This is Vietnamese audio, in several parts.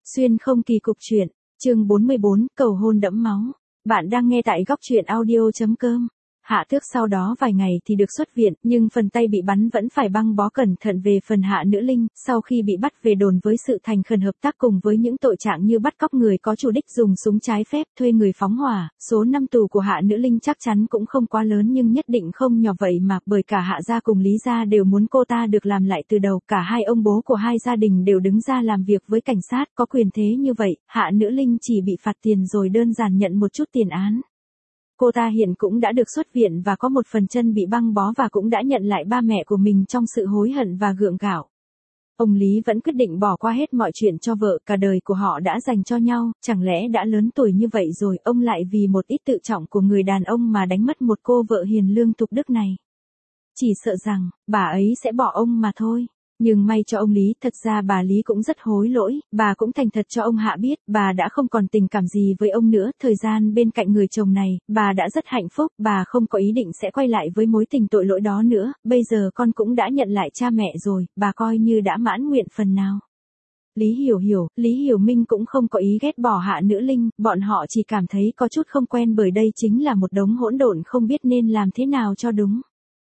Xuyên không kỳ cục truyện, chương 44, cầu hôn đẫm máu. Bạn đang nghe tại góc truyện audio.com. Hạ Tước sau đó vài ngày thì được xuất viện, nhưng phần tay bị bắn vẫn phải băng bó cẩn thận. Về phần Hạ Nữ Linh, sau khi bị bắt về đồn với sự thành khẩn hợp tác cùng với những tội trạng như bắt cóc người có chủ đích, dùng súng trái phép, thuê người phóng hỏa, số năm tù của Hạ Nữ Linh chắc chắn cũng không quá lớn nhưng nhất định không nhỏ vậy mà, bởi cả Hạ gia cùng Lý gia đều muốn cô ta được làm lại từ đầu, cả hai ông bố của hai gia đình đều đứng ra làm việc với cảnh sát, có quyền thế như vậy, Hạ Nữ Linh chỉ bị phạt tiền rồi đơn giản nhận một chút tiền án. Cô ta hiện cũng đã được xuất viện và có một phần chân bị băng bó và cũng đã nhận lại ba mẹ của mình trong sự hối hận và gượng gạo. Ông Lý vẫn quyết định bỏ qua hết mọi chuyện cho vợ, cả đời của họ đã dành cho nhau, chẳng lẽ đã lớn tuổi như vậy rồi ông lại vì một ít tự trọng của người đàn ông mà đánh mất một cô vợ hiền lương tục đức này. Chỉ sợ rằng, bà ấy sẽ bỏ ông mà thôi. Nhưng may cho ông Lý, thật ra bà Lý cũng rất hối lỗi, bà cũng thành thật cho ông Hạ biết, bà đã không còn tình cảm gì với ông nữa, thời gian bên cạnh người chồng này, bà đã rất hạnh phúc, bà không có ý định sẽ quay lại với mối tình tội lỗi đó nữa, bây giờ con cũng đã nhận lại cha mẹ rồi, bà coi như đã mãn nguyện phần nào. Lý Hiểu Minh cũng không có ý ghét bỏ Hạ Nữ Linh, bọn họ chỉ cảm thấy có chút không quen bởi đây chính là một đống hỗn độn không biết nên làm thế nào cho đúng.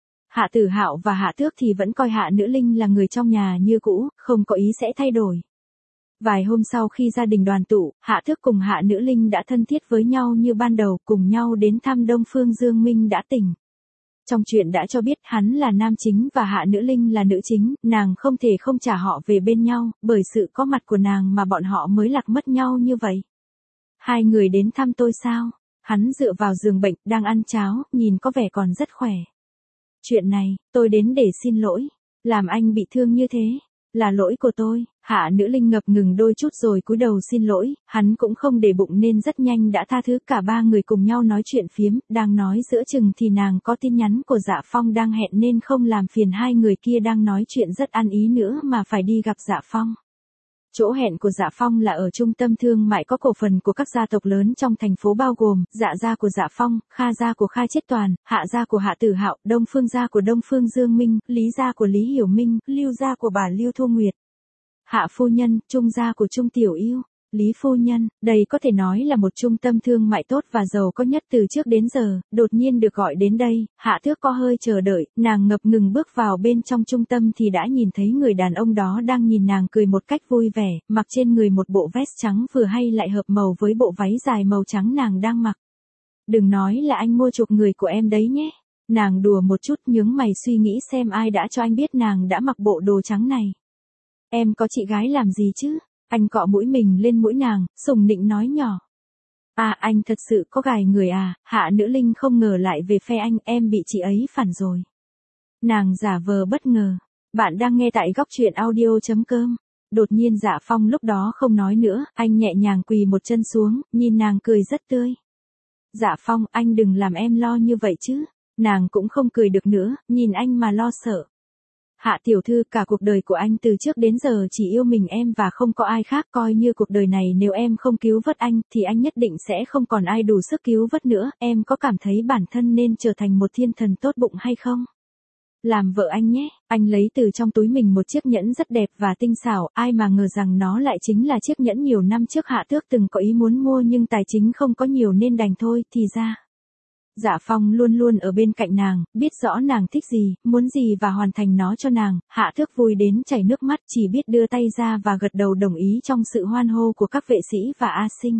Hạ Tử Hạo và Hạ Tước thì vẫn coi Hạ Nữ Linh là người trong nhà như cũ, không có ý sẽ thay đổi. Vài hôm sau khi gia đình đoàn tụ, Hạ Tước cùng Hạ Nữ Linh đã thân thiết với nhau như ban đầu, cùng nhau đến thăm Đông Phương Dương Minh đã tỉnh. Trong chuyện đã cho biết hắn là nam chính và Hạ Nữ Linh là nữ chính, nàng không thể không trả họ về bên nhau, bởi sự có mặt của nàng mà bọn họ mới lạc mất nhau như vậy. Hai người đến thăm tôi sao? Hắn dựa vào giường bệnh, đang ăn cháo, nhìn có vẻ còn rất khỏe. Chuyện này, tôi đến để xin lỗi. Làm anh bị thương như thế, là lỗi của tôi. Hạ Nữ Linh ngập ngừng đôi chút rồi cúi đầu xin lỗi, hắn cũng không để bụng nên rất nhanh đã tha thứ. Cả ba người cùng nhau nói chuyện phiếm, đang nói giữa chừng thì nàng có tin nhắn của Dạ Phong đang hẹn nên không làm phiền hai người kia đang nói chuyện rất ăn ý nữa mà phải đi gặp Dạ Phong. Chỗ hẹn của Dạ Phong là ở trung tâm thương mại có cổ phần của các gia tộc lớn trong thành phố bao gồm Dạ gia của Dạ Phong, Kha gia của Kha Chết Toàn, Hạ gia của Hạ Tử Hạo, Đông Phương gia của Đông Phương Dương Minh, Lý gia của Lý Hiểu Minh, Lưu gia của bà Lưu Thu Nguyệt, Hạ phu nhân, Trung gia của Trung Tiểu Yêu, Lý phu nhân. Đây có thể nói là một trung tâm thương mại tốt và giàu có nhất từ trước đến giờ, đột nhiên được gọi đến đây, Hạ Tước có hơi chờ đợi, nàng ngập ngừng bước vào bên trong trung tâm thì đã nhìn thấy người đàn ông đó đang nhìn nàng cười một cách vui vẻ, mặc trên người một bộ vest trắng vừa hay lại hợp màu với bộ váy dài màu trắng nàng đang mặc. Đừng nói là anh mua chuộc người của em đấy nhé. Nàng đùa một chút, nhướng mày suy nghĩ xem ai đã cho anh biết nàng đã mặc bộ đồ trắng này. Em có chị gái làm gì chứ? Anh cọ mũi mình lên mũi nàng, sùng nịnh nói nhỏ. À, anh thật sự có gài người à? Hạ Nữ Linh không ngờ lại về phe anh, em bị chị ấy phản rồi. Nàng giả vờ bất ngờ. Bạn đang nghe tại góc truyện audio.com. Đột nhiên Dạ Phong lúc đó không nói nữa, anh nhẹ nhàng quỳ một chân xuống, nhìn nàng cười rất tươi. Dạ Phong, anh đừng làm em lo như vậy chứ. Nàng cũng không cười được nữa, nhìn anh mà lo sợ. Hạ tiểu thư, cả cuộc đời của anh từ trước đến giờ chỉ yêu mình em và không có ai khác, coi như cuộc đời này nếu em không cứu vớt anh thì anh nhất định sẽ không còn ai đủ sức cứu vớt nữa, em có cảm thấy bản thân nên trở thành một thiên thần tốt bụng hay không? Làm vợ anh nhé. Anh lấy từ trong túi mình một chiếc nhẫn rất đẹp và tinh xảo, ai mà ngờ rằng nó lại chính là chiếc nhẫn nhiều năm trước Hạ Tước từng có ý muốn mua nhưng tài chính không có nhiều nên đành thôi, thì ra. Dạ Phong luôn luôn ở bên cạnh nàng, biết rõ nàng thích gì, muốn gì và hoàn thành nó cho nàng. Hạ Tước vui đến chảy nước mắt, chỉ biết đưa tay ra và gật đầu đồng ý trong sự hoan hô của các vệ sĩ và A Sinh.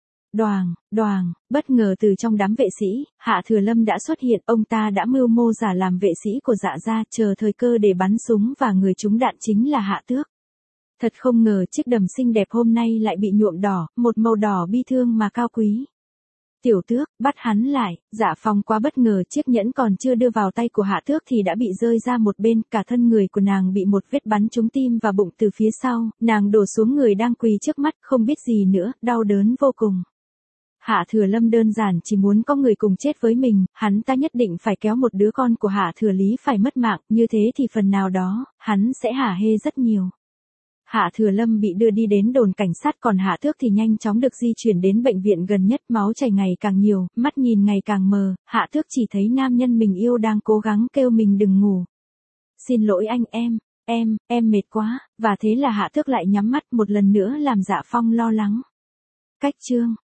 Đoàng, bất ngờ từ trong đám vệ sĩ, Hạ Thừa Lâm đã xuất hiện, ông ta đã mưu mô giả làm vệ sĩ của Dạ gia, chờ thời cơ để bắn súng và người trúng đạn chính là Hạ Tước. Thật không ngờ chiếc đầm xinh đẹp hôm nay lại bị nhuộm đỏ, một màu đỏ bi thương mà cao quý. Tiểu Tước, bắt hắn lại. Dạ Phong quá bất ngờ, chiếc nhẫn còn chưa đưa vào tay của Hạ Tước thì đã bị rơi ra một bên, cả thân người của nàng bị một vết bắn trúng tim và bụng từ phía sau, nàng đổ xuống người đang quỳ trước mắt, không biết gì nữa, đau đớn vô cùng. Hạ Thừa Lâm đơn giản chỉ muốn có người cùng chết với mình, hắn ta nhất định phải kéo một đứa con của Hạ Thừa Lý phải mất mạng, như thế thì phần nào đó, hắn sẽ hả hê rất nhiều. Hạ Thừa Lâm bị đưa đi đến đồn cảnh sát, còn Hạ Tước thì nhanh chóng được di chuyển đến bệnh viện gần nhất, máu chảy ngày càng nhiều, mắt nhìn ngày càng mờ, Hạ Tước chỉ thấy nam nhân mình yêu đang cố gắng kêu mình đừng ngủ. Xin lỗi anh em. Em mệt quá, và thế là Hạ Thước lại nhắm mắt một lần nữa làm Dạ Phong lo lắng. Cách chương